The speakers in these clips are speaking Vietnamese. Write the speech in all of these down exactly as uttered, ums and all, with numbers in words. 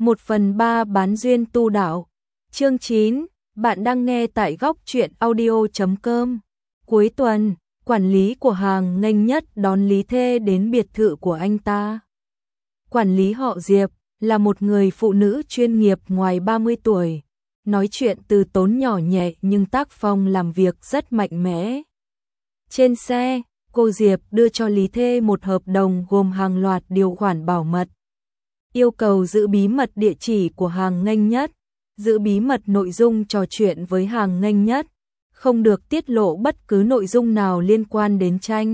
một phần ba bán duyên tu đạo. Chương chín, bạn đang nghe tại góc truyện audio chấm com. Cuối tuần, quản lý của Hàng nghênh nhất đón Lý Thê đến biệt thự của anh ta. Quản lý họ Diệp là một người phụ nữ chuyên nghiệp ngoài ba mươi tuổi, nói chuyện từ tốn nhỏ nhẹ nhưng tác phong làm việc rất mạnh mẽ. Trên xe, cô Diệp đưa cho Lý Thê một hợp đồng gồm hàng loạt điều khoản bảo mật. Yêu cầu giữ bí mật địa chỉ của Hàng nghênh nhất, giữ bí mật nội dung trò chuyện với Hàng nghênh nhất, không được tiết lộ bất cứ nội dung nào liên quan đến tranh.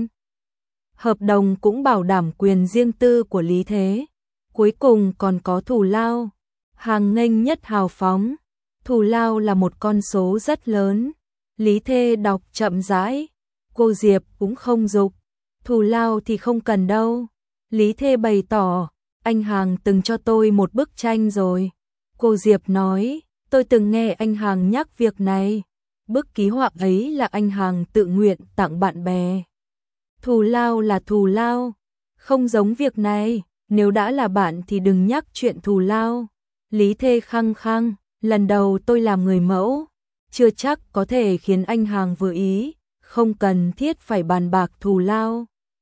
Hợp đồng cũng bảo đảm quyền riêng tư của Lý Thế. Cuối cùng còn có thù lao. Hàng nghênh nhất hào phóng. Thù lao là một con số rất lớn. Lý Thê đọc chậm rãi. Cô Diệp cũng không giục. Thù lao thì không cần đâu. Lý Thê bày tỏ. Anh Hàng từng cho tôi một bức tranh rồi. Cô Diệp nói. Tôi từng nghe anh Hàng nhắc việc này. Bức ký họa ấy là anh Hàng tự nguyện tặng bạn bè. Thù lao là thù lao. Không giống việc này. Nếu đã là bạn thì đừng nhắc chuyện thù lao. Lý Thê khăng khăng. Lần đầu tôi làm người mẫu. Chưa chắc có thể khiến anh Hàng vừa ý. Không cần thiết phải bàn bạc thù lao.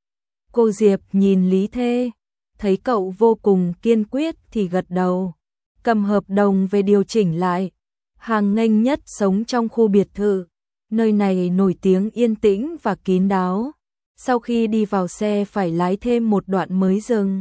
Cô Diệp nhìn Lý Thê. Thấy cậu vô cùng kiên quyết thì gật đầu. Cầm hợp đồng về điều chỉnh lại. Hàng nghênh nhất sống trong khu biệt thự. Nơi này nổi tiếng yên tĩnh và kín đáo. Sau khi đi vào xe phải lái thêm một đoạn mới dừng.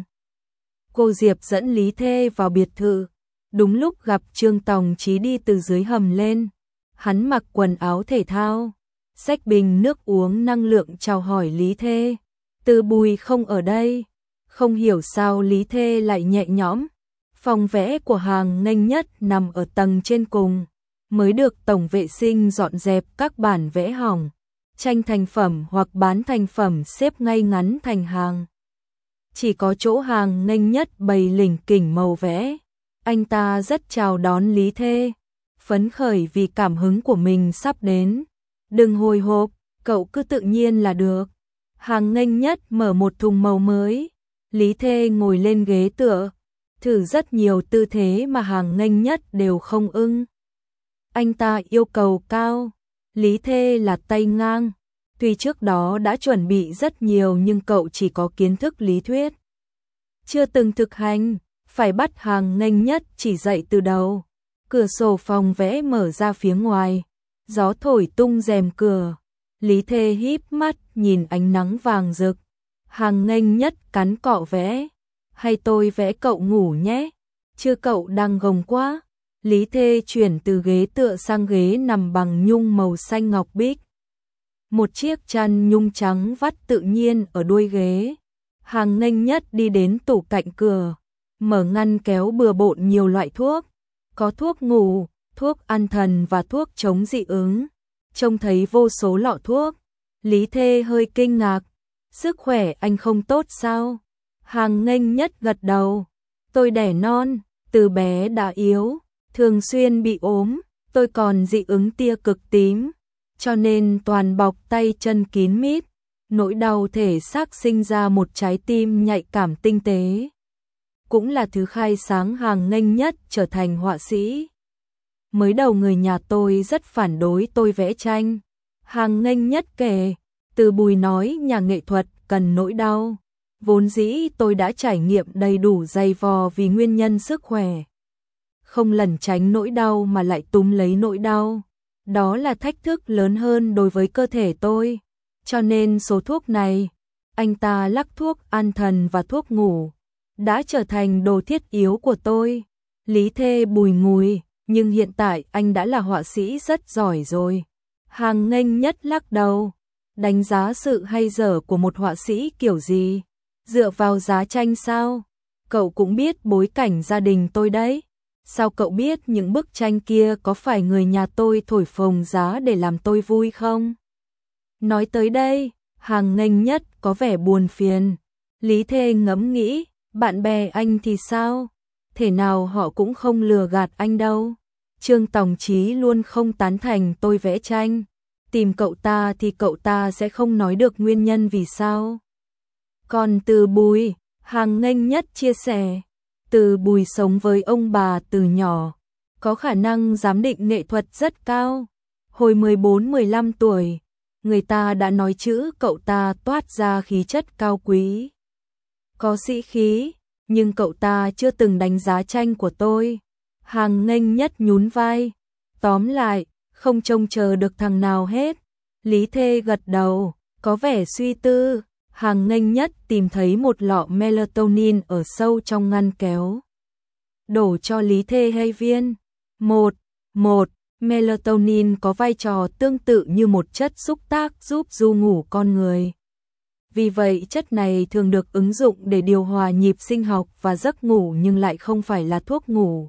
Cô Diệp dẫn Lý Thê vào biệt thự. Đúng lúc gặp Trương Tòng Chí đi từ dưới hầm lên. Hắn mặc quần áo thể thao, xách bình nước uống năng lượng chào hỏi Lý Thê. Từ Bùi không ở đây. Không hiểu sao Lý Thê lại nhẹ nhõm. Phòng vẽ của Hàng nghênh nhất nằm ở tầng trên cùng. Mới được tổng vệ sinh dọn dẹp các bản vẽ hỏng. Tranh thành phẩm hoặc bán thành phẩm xếp ngay ngắn thành hàng. Chỉ có chỗ Hàng nghênh nhất bày lỉnh kỉnh màu vẽ. Anh ta rất chào đón Lý Thê, phấn khởi vì cảm hứng của mình sắp đến. Đừng hồi hộp, cậu cứ tự nhiên là được. Hàng nghênh nhất mở một thùng màu mới. Lý Thê ngồi lên ghế tựa, thử rất nhiều tư thế mà Hàng nghênh nhất đều không ưng. Anh ta yêu cầu cao, Lý Thê là tay ngang. Tuy trước đó đã chuẩn bị rất nhiều nhưng cậu chỉ có kiến thức lý thuyết, chưa từng thực hành, phải bắt Hàng nghênh nhất chỉ dạy từ đầu. Cửa sổ phòng vẽ mở ra phía ngoài, gió thổi tung rèm cửa. Lý Thê híp mắt nhìn ánh nắng vàng rực. Hàng nghênh nhất cắn cọ vẽ. Hay tôi vẽ cậu ngủ nhé? Chưa cậu đang gồng quá. Lý Thê chuyển từ ghế tựa sang ghế nằm bằng nhung màu xanh ngọc bích. Một chiếc chăn nhung trắng vắt tự nhiên ở đuôi ghế. Hàng nghênh nhất đi đến tủ cạnh cửa, mở ngăn kéo bừa bộn nhiều loại thuốc. Có thuốc ngủ, thuốc an thần và thuốc chống dị ứng. Trông thấy vô số lọ thuốc. Lý Thê hơi kinh ngạc. Sức khỏe anh không tốt sao? Hàng nghênh nhất gật đầu. Tôi đẻ non, từ bé đã yếu, thường xuyên bị ốm. Tôi còn dị ứng tia cực tím, cho nên toàn bọc tay chân kín mít. Nỗi đau thể xác sinh ra một trái tim nhạy cảm tinh tế. Cũng là thứ khai sáng Hàng nghênh nhất trở thành họa sĩ. Mới đầu người nhà tôi rất phản đối tôi vẽ tranh. Hàng nghênh nhất kể, Từ Bùi nói nhà nghệ thuật cần nỗi đau. Vốn dĩ tôi đã trải nghiệm đầy đủ dày vò vì nguyên nhân sức khỏe. Không lẩn tránh nỗi đau mà lại túm lấy nỗi đau. Đó là thách thức lớn hơn đối với cơ thể tôi. Cho nên số thuốc này, anh ta lắc thuốc an thần và thuốc ngủ, đã trở thành đồ thiết yếu của tôi. Lý Thê bùi ngùi, nhưng hiện tại anh đã là họa sĩ rất giỏi rồi. Hàng nghênh nhất lắc đầu. Đánh giá sự hay dở của một họa sĩ kiểu gì? Dựa vào giá tranh sao? Cậu cũng biết bối cảnh gia đình tôi đấy. Sao cậu biết những bức tranh kia có phải người nhà tôi thổi phồng giá để làm tôi vui không? Nói tới đây, Hàng nghênh nhất có vẻ buồn phiền. Lý Thê ngẫm nghĩ, bạn bè anh thì sao? Thể nào họ cũng không lừa gạt anh đâu. Trương Tòng Chí luôn không tán thành tôi vẽ tranh. Tìm cậu ta thì cậu ta sẽ không nói được nguyên nhân vì sao. Còn Từ Bùi, Hàng nghênh nhất chia sẻ. Từ Bùi sống với ông bà từ nhỏ, có khả năng giám định nghệ thuật rất cao. Hồi mười bốn mười lăm tuổi, người ta đã nói chữ cậu ta toát ra khí chất cao quý, có sĩ khí, nhưng cậu ta chưa từng đánh giá tranh của tôi. Hàng Nghênh Nhất nhún vai, tóm lại, không trông chờ được thằng nào hết. Lý Thê gật đầu, có vẻ suy tư. Hàng Nghênh Nhất tìm thấy một lọ melatonin ở sâu trong ngăn kéo, đổ cho Lý Thê hai viên. Một, một, melatonin có vai trò tương tự như một chất xúc tác giúp ru ngủ con người. Vì vậy chất này thường được ứng dụng để điều hòa nhịp sinh học và giấc ngủ nhưng lại không phải là thuốc ngủ.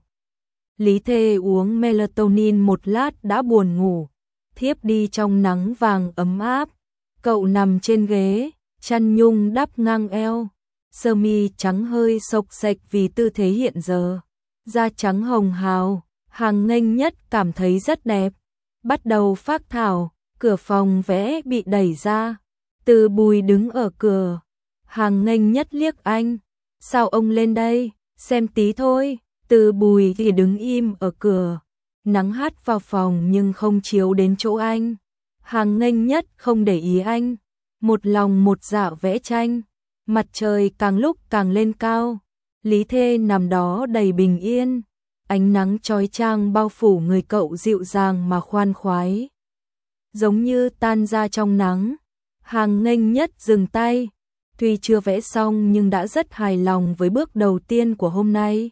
Lý Thê uống melatonin một lát đã buồn ngủ, thiếp đi trong nắng vàng ấm áp. Cậu nằm trên ghế, chăn nhung đắp ngang eo, sơ mi trắng hơi xộc xệch vì tư thế hiện giờ, da trắng hồng hào. Hàng Nghênh Nhất cảm thấy rất đẹp. Bắt đầu phác thảo, cửa phòng vẽ bị đẩy ra. Từ Bùi đứng ở cửa. Hàng Nghênh Nhất liếc anh. Sao ông lên đây, xem tí thôi. Từ Bùi thì đứng im ở cửa. Nắng hắt vào phòng nhưng không chiếu đến chỗ anh. Hàng Nghênh Nhất không để ý anh. Một lòng một dạ vẽ tranh. Mặt trời càng lúc càng lên cao. Lý Thê nằm đó đầy bình yên. Ánh nắng chói chang bao phủ người cậu dịu dàng mà khoan khoái, giống như tan ra trong nắng. Hàng Nghênh Nhất dừng tay, tuy chưa vẽ xong nhưng đã rất hài lòng với bước đầu tiên của hôm nay.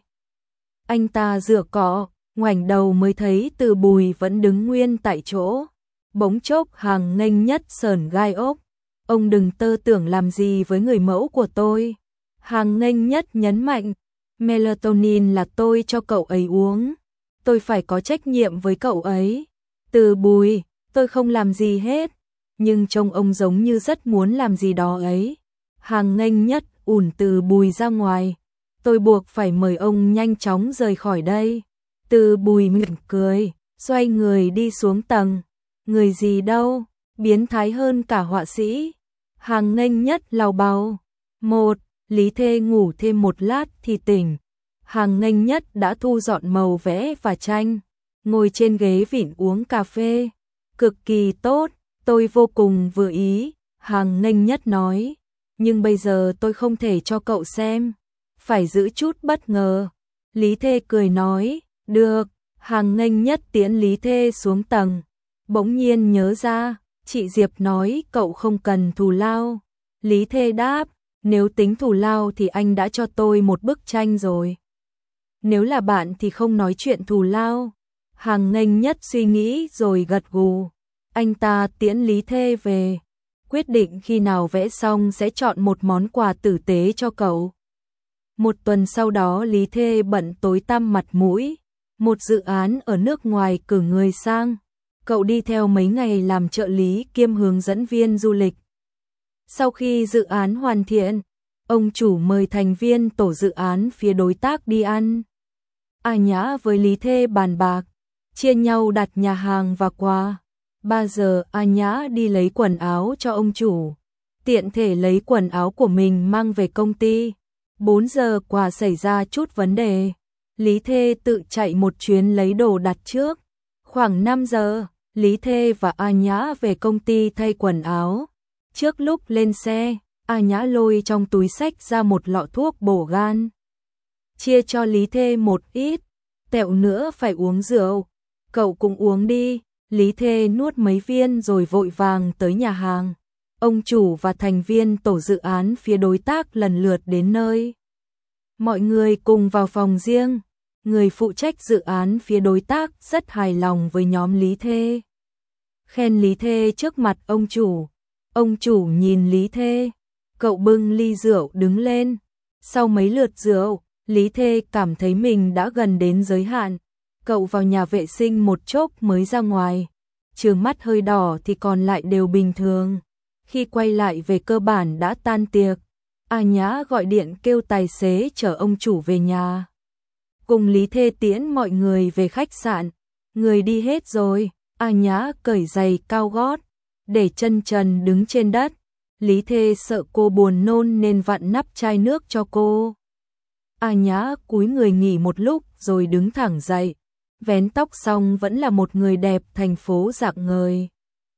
Anh ta rửa cọ, ngoảnh đầu mới thấy Từ Bùi vẫn đứng nguyên tại chỗ. Bỗng chốc Hàng Nghênh Nhất sởn gai ốc. Ông đừng tơ tưởng làm gì với người mẫu của tôi. Hàng Nghênh Nhất nhấn mạnh. Melatonin là tôi cho cậu ấy uống, tôi phải có trách nhiệm với cậu ấy. Từ Bùi, tôi không làm gì hết, nhưng trông ông giống như rất muốn làm gì đó ấy. Hàng Nghênh Nhất ủn Từ Bùi ra ngoài, tôi buộc phải mời ông nhanh chóng rời khỏi đây. Từ Bùi mỉm cười, xoay người đi xuống tầng. Người gì đâu, biến thái hơn cả họa sĩ. Hàng Nghênh Nhất lào bào. Một, Lý Thê ngủ thêm một lát thì tỉnh. Hàng Nghênh Nhất đã thu dọn màu vẽ và tranh, ngồi trên ghế vịn uống cà phê. Cực kỳ tốt, tôi vô cùng vừa ý, Hàng Nghênh Nhất nói. Nhưng bây giờ tôi không thể cho cậu xem, phải giữ chút bất ngờ. Lý Thê cười nói, được. Hàng Nghênh Nhất tiễn Lý Thê xuống tầng. Bỗng nhiên nhớ ra, chị Diệp nói cậu không cần thù lao. Lý Thê đáp, nếu tính thù lao thì anh đã cho tôi một bức tranh rồi. Nếu là bạn thì không nói chuyện thù lao. Hàng Nghênh Nhất suy nghĩ rồi gật gù. Anh ta tiễn Lý Thê về, quyết định khi nào vẽ xong sẽ chọn một món quà tử tế cho cậu. Một tuần sau đó Lý Thê bận tối tăm mặt mũi. Một dự án ở nước ngoài cử người sang. Cậu đi theo mấy ngày làm trợ lý kiêm hướng dẫn viên du lịch. Sau khi dự án hoàn thiện, ông chủ mời thành viên tổ dự án phía đối tác đi ăn. A Nhã với Lý Thê bàn bạc, chia nhau đặt nhà hàng và quà. ba giờ A Nhã đi lấy quần áo cho ông chủ, tiện thể lấy quần áo của mình mang về công ty. bốn giờ quà xảy ra chút vấn đề, Lý Thê tự chạy một chuyến lấy đồ đặt trước. Khoảng năm giờ, Lý Thê và A Nhã về công ty thay quần áo. Trước lúc lên xe, A Nhã lôi trong túi xách ra một lọ thuốc bổ gan. Chia cho Lý Thê một ít, tẹo nữa phải uống rượu. Cậu cũng uống đi. Lý Thê nuốt mấy viên rồi vội vàng tới nhà hàng. Ông chủ và thành viên tổ dự án phía đối tác lần lượt đến nơi. Mọi người cùng vào phòng riêng. Người phụ trách dự án phía đối tác rất hài lòng với nhóm Lý Thê, khen Lý Thê trước mặt ông chủ. Ông chủ nhìn Lý Thê, cậu bưng ly rượu đứng lên. Sau mấy lượt rượu, Lý Thê cảm thấy mình đã gần đến giới hạn. Cậu vào nhà vệ sinh một chốc mới ra ngoài, trừ mắt hơi đỏ thì còn lại đều bình thường. Khi quay lại về cơ bản đã tan tiệc. A Nhã gọi điện kêu tài xế chở ông chủ về nhà. Cùng Lý Thê tiễn mọi người về khách sạn. Người đi hết rồi, A Nhã cởi giày cao gót, để chân trần đứng trên đất. Lý Thê sợ cô buồn nôn nên vặn nắp chai nước cho cô. A Nhã cúi người nghỉ một lúc rồi đứng thẳng dậy, vén tóc xong vẫn là một người đẹp thành phố rạng ngời.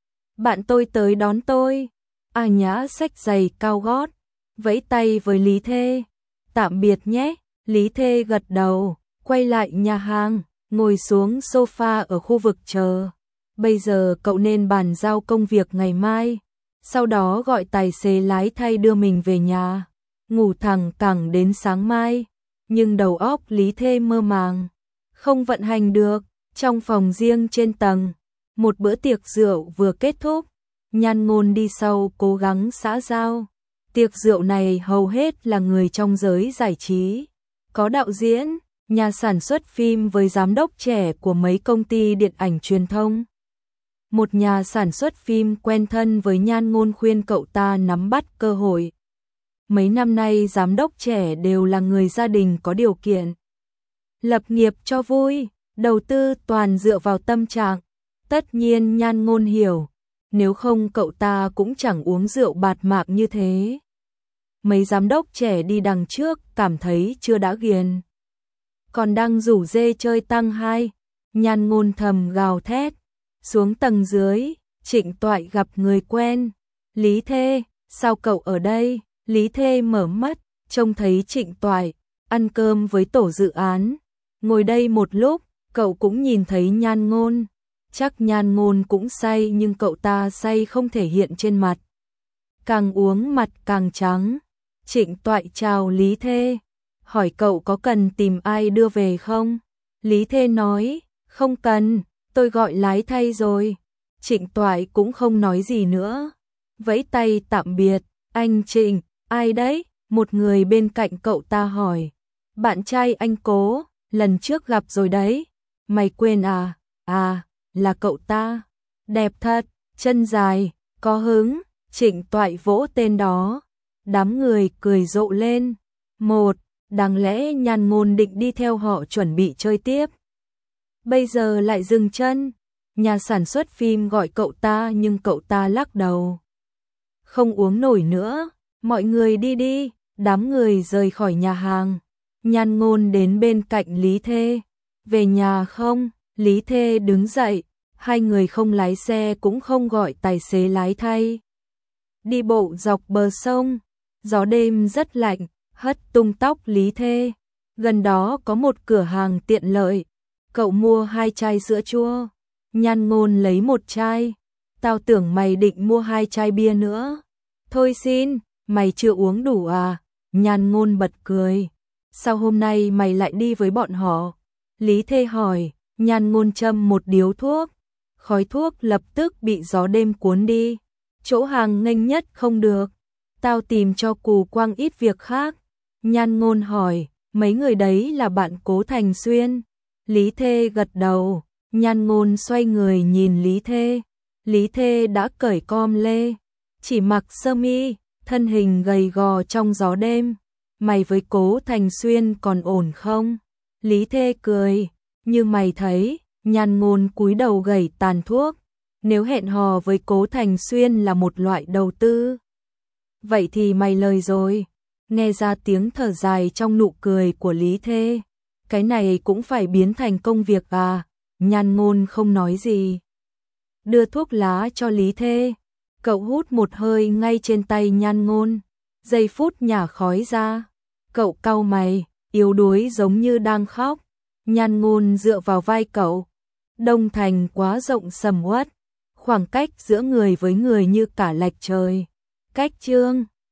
Bạn tôi tới đón tôi. A Nhã xách giày cao gót, vẫy tay với Lý Thê. Tạm biệt nhé. Lý Thê gật đầu, quay lại nhà hàng, ngồi xuống sofa ở khu vực chờ. Bây giờ cậu nên bàn giao công việc ngày mai, sau đó gọi tài xế lái thay đưa mình về nhà, ngủ thẳng cẳng đến sáng mai. Nhưng đầu óc Lý Thê mơ màng, không vận hành được. Trong phòng riêng trên tầng, một bữa tiệc rượu vừa kết thúc, Nhan Ngôn đi sau cố gắng xã giao. Tiệc rượu này hầu hết là người trong giới giải trí, có đạo diễn, nhà sản xuất phim với giám đốc trẻ của mấy công ty điện ảnh truyền thông. Một nhà sản xuất phim quen thân với Nhan Ngôn khuyên cậu ta nắm bắt cơ hội. Mấy năm nay giám đốc trẻ đều là người gia đình có điều kiện, lập nghiệp cho vui, đầu tư toàn dựa vào tâm trạng. Tất nhiên Nhan Ngôn hiểu, nếu không cậu ta cũng chẳng uống rượu bạt mạng như thế. Mấy giám đốc trẻ đi đằng trước cảm thấy chưa đã ghiền, còn đang rủ dê chơi tăng hai. Nhan Ngôn thầm gào thét. Xuống tầng dưới, Trịnh Toại gặp người quen. Lý Thê, sao cậu ở đây? Lý Thê mở mắt, trông thấy Trịnh Toại ăn cơm với tổ dự án. Ngồi đây một lúc, cậu cũng nhìn thấy Nhan Ngôn. Chắc Nhan Ngôn cũng say nhưng cậu ta say không thể hiện trên mặt. Càng uống mặt càng trắng. Trịnh Toại chào Lý Thê, hỏi cậu có cần tìm ai đưa về không? Lý Thê nói, không cần, tôi gọi lái thay rồi. Trịnh Toại cũng không nói gì nữa, vẫy tay tạm biệt. Anh Trịnh, ai đấy? Một người bên cạnh cậu ta hỏi. Bạn trai anh Cố, lần trước gặp rồi đấy. Mày quên à? À, là cậu ta. Đẹp thật, chân dài, có hứng. Trịnh Toại vỗ tên đó. Đám người cười rộ lên. Một, đáng lẽ Nhan Ngôn định đi theo họ chuẩn bị chơi tiếp, bây giờ lại dừng chân. Nhà sản xuất phim gọi cậu ta nhưng cậu ta lắc đầu. Không uống nổi nữa, mọi người đi đi. Đám người rời khỏi nhà hàng. Nhan Ngôn đến bên cạnh Lý Thê. Về nhà không? Lý Thê đứng dậy. Hai người không lái xe cũng không gọi tài xế lái thay. Đi bộ dọc bờ sông. Gió đêm rất lạnh, hất tung tóc Lý Thê. Gần đó có một cửa hàng tiện lợi. Cậu mua hai chai sữa chua. Nhan Ngôn lấy một chai. Tao tưởng mày định mua hai chai bia nữa. Thôi xin, mày chưa uống đủ à? Nhan Ngôn bật cười. Sao hôm nay mày lại đi với bọn họ? Lý Thê hỏi. Nhan Ngôn châm một điếu thuốc. Khói thuốc lập tức bị gió đêm cuốn đi. Chỗ hàng nghênh nhất không được. Tao tìm cho Cù Quang ít việc khác. Nhan Ngôn hỏi. Mấy người đấy là bạn Cố Thành Xuyên. Lý Thê gật đầu. Nhan Ngôn xoay người nhìn Lý Thê. Lý Thê đã cởi com lê, chỉ mặc sơ mi, thân hình gầy gò trong gió đêm. Mày với Cố Thành Xuyên còn ổn không? Lý Thê cười. Như mày thấy. Nhan Ngôn cúi đầu gẩy tàn thuốc. Nếu hẹn hò với Cố Thành Xuyên là một loại đầu tư, vậy thì mày lời rồi. Nghe ra tiếng thở dài trong nụ cười của Lý Thê. Cái này cũng phải biến thành công việc à? Nhan Ngôn không nói gì, đưa thuốc lá cho Lý Thê. Cậu hút một hơi ngay trên tay Nhan Ngôn. Giây phút nhả khói ra. Cậu cau mày, yếu đuối giống như đang khóc. Nhan Ngôn dựa vào vai cậu. Đông Thành quá rộng sầm uất, khoảng cách giữa người với người như cả lệch trời. Cách chương